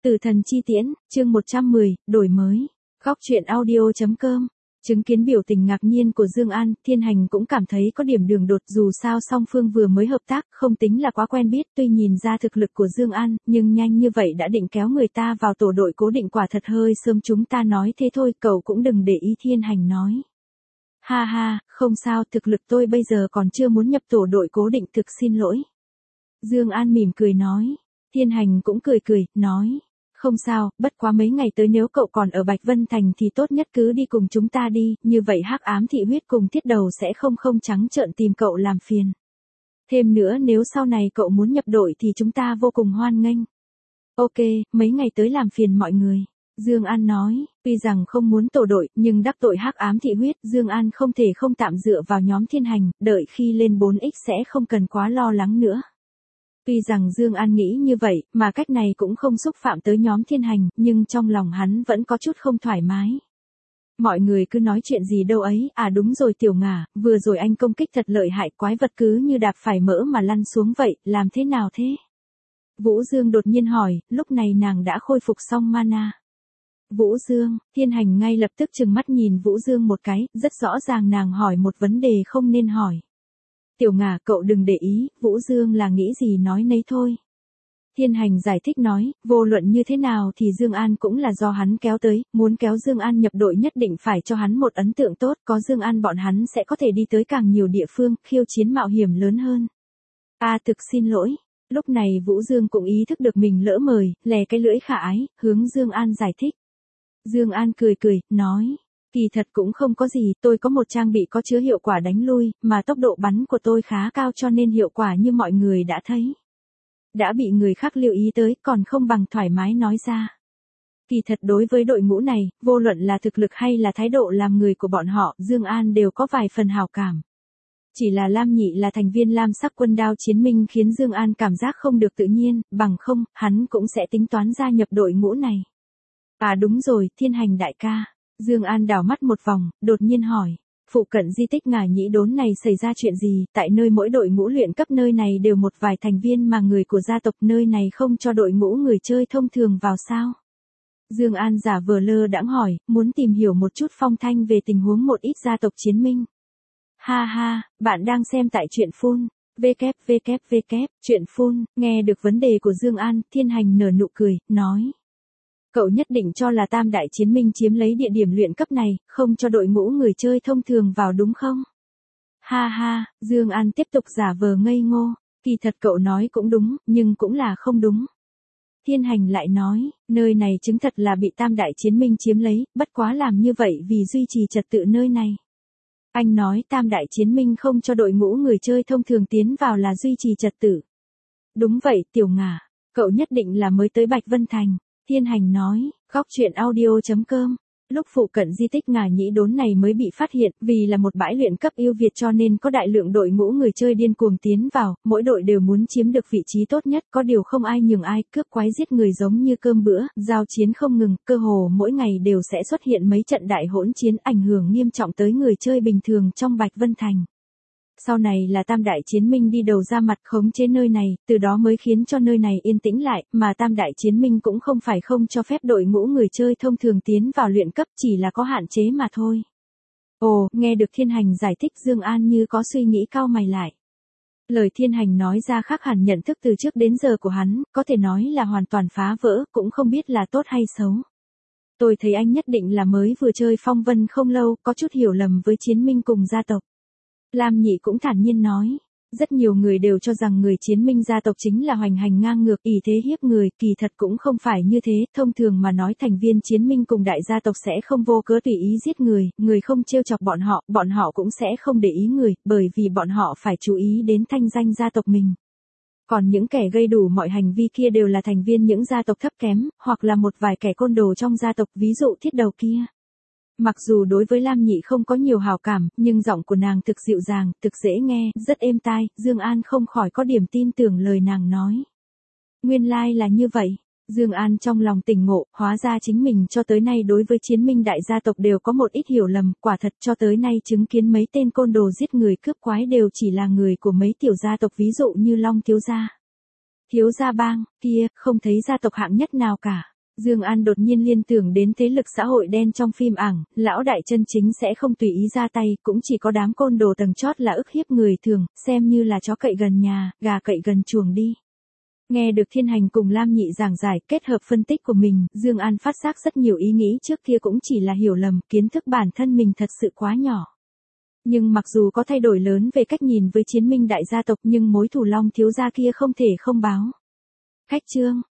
Tử thần chi tiễn, chương 110, đổi mới. Góc truyện audio.com. Chứng kiến biểu tình ngạc nhiên của Dương An, Thiên Hành cũng cảm thấy có điểm đường đột, dù sao song phương vừa mới hợp tác, không tính là quá quen biết, tuy nhìn ra thực lực của Dương An, nhưng nhanh như vậy đã định kéo người ta vào tổ đội cố định quả thật hơi sớm, chúng ta nói thế thôi, cậu cũng đừng để ý, Thiên Hành nói. Ha ha, không sao, thực lực tôi bây giờ còn chưa muốn nhập tổ đội cố định, thực xin lỗi. Dương An mỉm cười nói. Thiên Hành cũng cười cười, nói. Không sao, bất quá mấy ngày tới nếu cậu còn ở Bạch Vân Thành thì tốt nhất cứ đi cùng chúng ta đi, như vậy Hắc Ám Thị Huyết cùng Thiết Đầu sẽ không trắng trợn tìm cậu làm phiền. Thêm nữa nếu sau này cậu muốn nhập đội thì chúng ta vô cùng hoan nghênh. Ok, mấy ngày tới làm phiền mọi người. Dương An nói, tuy rằng không muốn tổ đội, nhưng đắc tội Hắc Ám Thị Huyết, Dương An không thể không tạm dựa vào nhóm Thiên Hành, đợi khi lên 4X sẽ không cần quá lo lắng nữa. Tuy rằng Dương An nghĩ như vậy, mà cách này cũng không xúc phạm tới nhóm Thiên Hành, nhưng trong lòng hắn vẫn có chút không thoải mái. Mọi người cứ nói chuyện gì đâu ấy, à đúng rồi Tiểu Ngà, vừa rồi anh công kích thật lợi hại, quái vật cứ như đạp phải mỡ mà lăn xuống vậy, làm thế nào thế? Vũ Dương đột nhiên hỏi, lúc này nàng đã khôi phục xong mana. Vũ Dương, Thiên Hành ngay lập tức trừng mắt nhìn Vũ Dương một cái, rất rõ ràng nàng hỏi một vấn đề không nên hỏi. Tiểu Ngà, cậu đừng để ý, Vũ Dương là nghĩ gì nói nấy thôi. Thiên Hành giải thích nói, vô luận như thế nào thì Dương An cũng là do hắn kéo tới, muốn kéo Dương An nhập đội nhất định phải cho hắn một ấn tượng tốt, có Dương An bọn hắn sẽ có thể đi tới càng nhiều địa phương, khiêu chiến mạo hiểm lớn hơn. Thực xin lỗi. Lúc này Vũ Dương cũng ý thức được mình lỡ mời, lè cái lưỡi khả ái, hướng Dương An giải thích. Dương An cười cười, nói. Kỳ thật cũng không có gì, tôi có một trang bị có chứa hiệu quả đánh lui, mà tốc độ bắn của tôi khá cao cho nên hiệu quả như mọi người đã thấy. Đã bị người khác lưu ý tới, còn không bằng thoải mái nói ra. Kỳ thật đối với đội ngũ này, vô luận là thực lực hay là thái độ làm người của bọn họ, Dương An đều có vài phần hảo cảm. Chỉ là Lam Nhị là thành viên Lam Sắc Quân Đao Chiến Minh khiến Dương An cảm giác không được tự nhiên, bằng không, hắn cũng sẽ tính toán gia nhập đội ngũ này. À đúng rồi, Thiên Hành đại ca. Dương An đảo mắt một vòng, đột nhiên hỏi, phụ cận di tích Ngải Nhĩ Đốn này xảy ra chuyện gì, tại nơi mỗi đội ngũ luyện cấp nơi này đều một vài thành viên mà người của gia tộc nơi này không cho đội ngũ người chơi thông thường vào sao? Dương An giả vờ lơ đãng hỏi, muốn tìm hiểu một chút phong thanh về tình huống một ít gia tộc chiến minh. Ha ha, bạn đang xem tại truyện phun. Truyện phun, nghe được vấn đề của Dương An, Thiên Hành nở nụ cười, nói. Cậu nhất định cho là Tam Đại Chiến Minh chiếm lấy địa điểm luyện cấp này, không cho đội ngũ người chơi thông thường vào đúng không? Ha ha, Dương An tiếp tục giả vờ ngây ngô, kỳ thật cậu nói cũng đúng, nhưng cũng là không đúng. Thiên Hành lại nói, nơi này chứng thật là bị Tam Đại Chiến Minh chiếm lấy, bất quá làm như vậy vì duy trì trật tự nơi này. Anh nói Tam Đại Chiến Minh không cho đội ngũ người chơi thông thường tiến vào là duy trì trật tự. Đúng vậy, Tiểu Ngà, cậu nhất định là mới tới Bạch Vân Thành. Thiên Hành nói, góc truyện audio.com. Lúc phụ cận di tích Ngải Nhĩ Đốn này mới bị phát hiện, vì là một bãi luyện cấp ưu việt cho nên có đại lượng đội ngũ người chơi điên cuồng tiến vào, mỗi đội đều muốn chiếm được vị trí tốt nhất, có điều không ai nhường ai, cướp quái giết người giống như cơm bữa, giao chiến không ngừng, cơ hồ mỗi ngày đều sẽ xuất hiện mấy trận đại hỗn chiến ảnh hưởng nghiêm trọng tới người chơi bình thường trong Bạch Vân Thành. Sau này là Tam Đại Chiến Minh đi đầu ra mặt khống chế nơi này, từ đó mới khiến cho nơi này yên tĩnh lại, mà Tam Đại Chiến Minh cũng không phải không cho phép đội ngũ người chơi thông thường tiến vào luyện cấp, chỉ là có hạn chế mà thôi. Ồ, nghe được Thiên Hành giải thích Dương An như có suy nghĩ cau mày lại. Lời Thiên Hành nói ra khác hẳn nhận thức từ trước đến giờ của hắn, có thể nói là hoàn toàn phá vỡ, cũng không biết là tốt hay xấu. Tôi thấy anh nhất định là mới vừa chơi Phong Vân không lâu, có chút hiểu lầm với Chiến Minh cùng gia tộc. Lam Nhị cũng thản nhiên nói, rất nhiều người đều cho rằng người Chiến Minh gia tộc chính là hoành hành ngang ngược, ỷ thế hiếp người, kỳ thật cũng không phải như thế, thông thường mà nói thành viên Chiến Minh cùng đại gia tộc sẽ không vô cớ tùy ý giết người, người không trêu chọc bọn họ cũng sẽ không để ý người, bởi vì bọn họ phải chú ý đến thanh danh gia tộc mình. Còn những kẻ gây đủ mọi hành vi kia đều là thành viên những gia tộc thấp kém, hoặc là một vài kẻ côn đồ trong gia tộc, ví dụ Thiết Đầu kia. Mặc dù đối với Lam Nhị không có nhiều hảo cảm, nhưng giọng của nàng thực dịu dàng, thực dễ nghe, rất êm tai, Dương An không khỏi có điểm tin tưởng lời nàng nói. Nguyên lai là như vậy. Dương An trong lòng tỉnh ngộ, hóa ra chính mình cho tới nay đối với Chiến Minh đại gia tộc đều có một ít hiểu lầm, quả thật cho tới nay chứng kiến mấy tên côn đồ giết người cướp quái đều chỉ là người của mấy tiểu gia tộc, ví dụ như Long thiếu gia, Thiếu gia bang, kia, không thấy gia tộc hạng nhất nào cả. Dương An đột nhiên liên tưởng đến thế lực xã hội đen trong phim ảng, lão đại chân chính sẽ không tùy ý ra tay, cũng chỉ có đám côn đồ tầng chót là ức hiếp người thường, xem như là chó cậy gần nhà, gà cậy gần chuồng đi. Nghe được Thiên Hành cùng Lam Nhị giảng giải kết hợp phân tích của mình, Dương An phát giác rất nhiều ý nghĩ trước kia cũng chỉ là hiểu lầm, kiến thức bản thân mình thật sự quá nhỏ. Nhưng mặc dù có thay đổi lớn về cách nhìn với Chiến Minh đại gia tộc nhưng mối thù Long thiếu gia kia không thể không báo. Khách trương